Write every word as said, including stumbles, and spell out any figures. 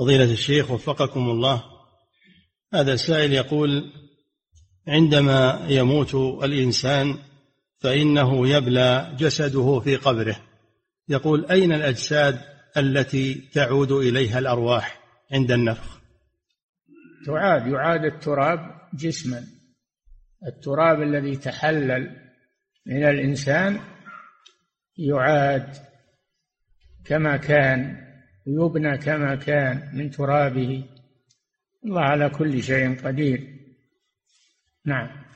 فضيلة الشيخ وفقكم الله، هذا السائل يقول: عندما يموت الإنسان فإنه يبلى جسده في قبره، يقول: أين الأجساد التي تعود إليها الأرواح عند النفخ؟ تعاد يعاد التراب جسما، التراب الذي تحلل من الإنسان يعاد كما كان، يبنى كما كان من ترابه. الله على كل شيء قدير. نعم.